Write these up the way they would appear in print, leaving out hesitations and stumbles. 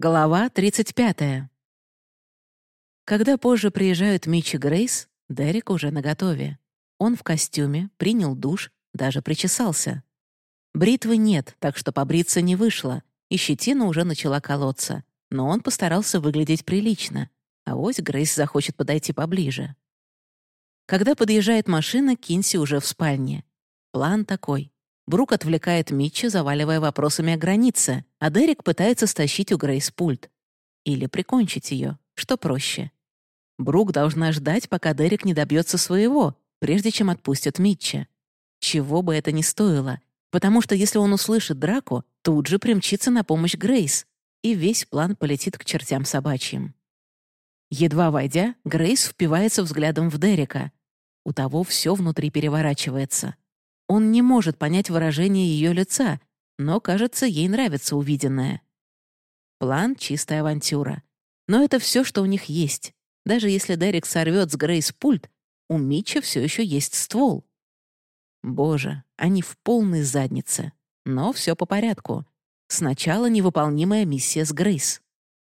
Глава 35. Когда позже приезжают Митч и Грейс, Дерек уже наготове. Он в костюме, принял душ, даже причесался. Бритвы нет, так что побриться не вышло, и щетина уже начала колоться, но он постарался выглядеть прилично, а авось Грейс захочет подойти поближе. Когда подъезжает машина, Кинси уже в спальне. План такой. Брук отвлекает Митча, заваливая вопросами о границе, а Дерек пытается стащить у Грейс пульт. Или прикончить ее, что проще. Брук должна ждать, пока Дерек не добьется своего, прежде чем отпустят Митча. Чего бы это ни стоило, потому что если он услышит драку, тут же примчится на помощь Грейс, и весь план полетит к чертям собачьим. Едва войдя, Грейс впивается взглядом в Дерека. У того все внутри переворачивается. Он не может понять выражение ее лица, но, кажется, ей нравится увиденное. План — чистая авантюра. Но это все, что у них есть. Даже если Дерек сорвет с Грейс пульт, у Митча все еще есть ствол. Боже, они в полной заднице. Но все по порядку. Сначала невыполнимая миссия с Грейс.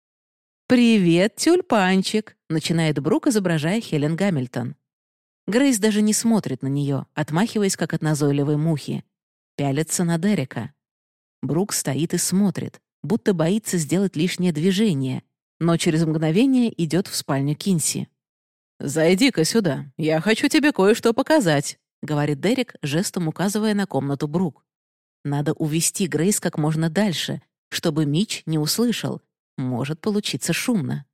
«Привет, тюльпанчик», — начинает Брук, изображая Хелен Гамильтон. Грейс даже не смотрит на нее, отмахиваясь, как от назойливой мухи. Пялится на Дерека. Брук стоит и смотрит, будто боится сделать лишнее движение, но через мгновение идет в спальню Кинси. «Зайди-ка сюда, я хочу тебе кое-что показать», — говорит Дерек, жестом указывая на комнату Брук. Надо увести Грейс как можно дальше, чтобы Митч не услышал. Может получиться шумно.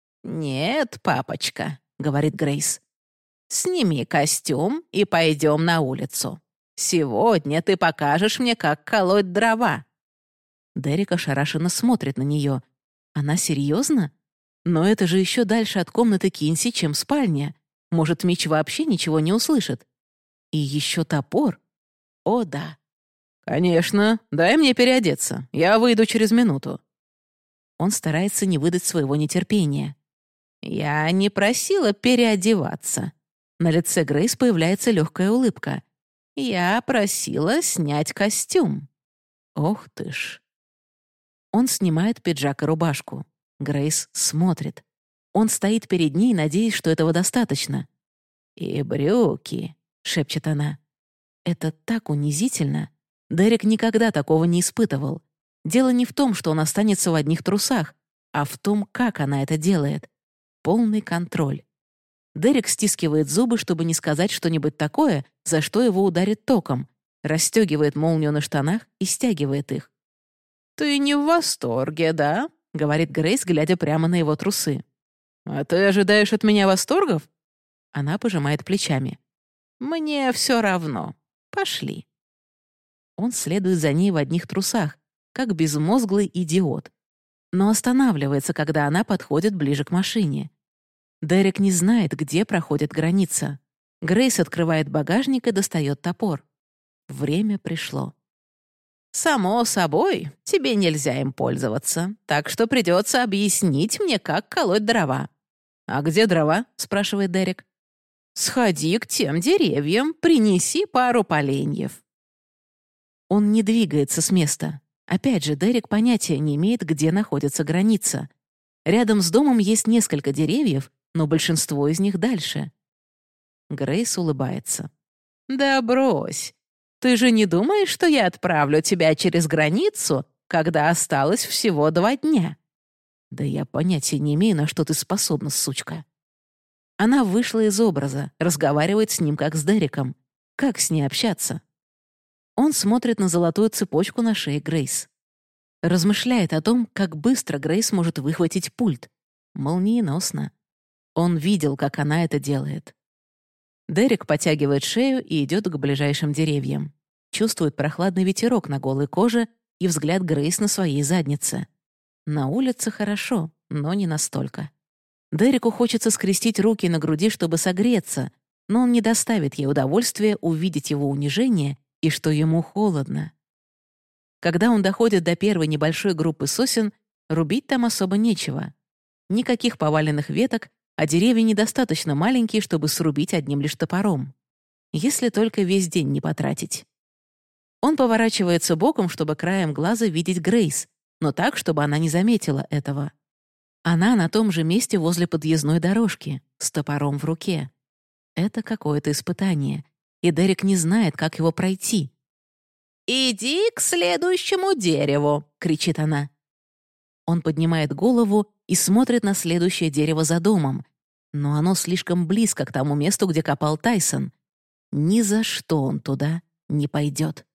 «Нет, папочка», — говорит Грейс. «Сними костюм и пойдем на улицу. Сегодня ты покажешь мне, как колоть дрова». Дерек ошарашенно смотрит на нее. Она серьезно? Но это же еще дальше от комнаты Кинси, чем спальня. Может, Митч вообще ничего не услышит? И еще топор? О, да. «Конечно, дай мне переодеться. Я выйду через минуту». Он старается не выдать своего нетерпения. «Я не просила переодеваться». На лице Грейс появляется легкая улыбка. «Я просила снять костюм». Ох ты ж. Он снимает пиджак и рубашку. Грейс смотрит. Он стоит перед ней, надеясь, что этого достаточно. «И брюки», — шепчет она. Это так унизительно. Дерек никогда такого не испытывал. Дело не в том, что он останется в одних трусах, а в том, как она это делает. Полный контроль. Дерек стискивает зубы, чтобы не сказать что-нибудь такое, за что его ударит током, расстегивает молнию на штанах и стягивает их. «Ты не в восторге, да?» — говорит Грейс, глядя прямо на его трусы. «А ты ожидаешь от меня восторгов?» Она пожимает плечами. «Мне все равно. Пошли». Он следует за ней в одних трусах, как безмозглый идиот. Но останавливается, когда она подходит ближе к машине. Дерек не знает, где проходит граница. Грейс открывает багажник и достает топор. Время пришло. «Само собой, тебе нельзя им пользоваться, так что придется объяснить мне, как колоть дрова». «А где дрова?» — спрашивает Дерек. «Сходи к тем деревьям, принеси пару поленьев». Он не двигается с места. Опять же, Дерек понятия не имеет, где находится граница. Рядом с домом есть несколько деревьев, но большинство из них дальше. Грейс улыбается. «Да брось. Ты же не думаешь, что я отправлю тебя через границу, когда осталось всего 2 дня?» «Да я понятия не имею, на что ты способна, сучка». Она вышла из образа, разговаривает с ним, как с Дереком. Как с ней общаться? Он смотрит на золотую цепочку на шее Грейс. Размышляет о том, как быстро Грейс может выхватить пульт. Молниеносно. Он видел, как она это делает. Дерек потягивает шею и идет к ближайшим деревьям. Чувствует прохладный ветерок на голой коже и взгляд Грейс на своей заднице. На улице хорошо, но не настолько. Дереку хочется скрестить руки на груди, чтобы согреться, но он не доставит ей удовольствия увидеть его унижение и что ему холодно. Когда он доходит до первой небольшой группы сосен, рубить там особо нечего. Никаких поваленных веток, а деревья недостаточно маленькие, чтобы срубить одним лишь топором. Если только весь день не потратить. Он поворачивается боком, чтобы краем глаза видеть Грейс, но так, чтобы она не заметила этого. Она на том же месте возле подъездной дорожки, с топором в руке. Это какое-то испытание, и Дерек не знает, как его пройти. «Иди к следующему дереву!» — кричит она. Он поднимает голову и смотрит на следующее дерево за домом, но оно слишком близко к тому месту, где копал Тайсон. Ни за что он туда не пойдет.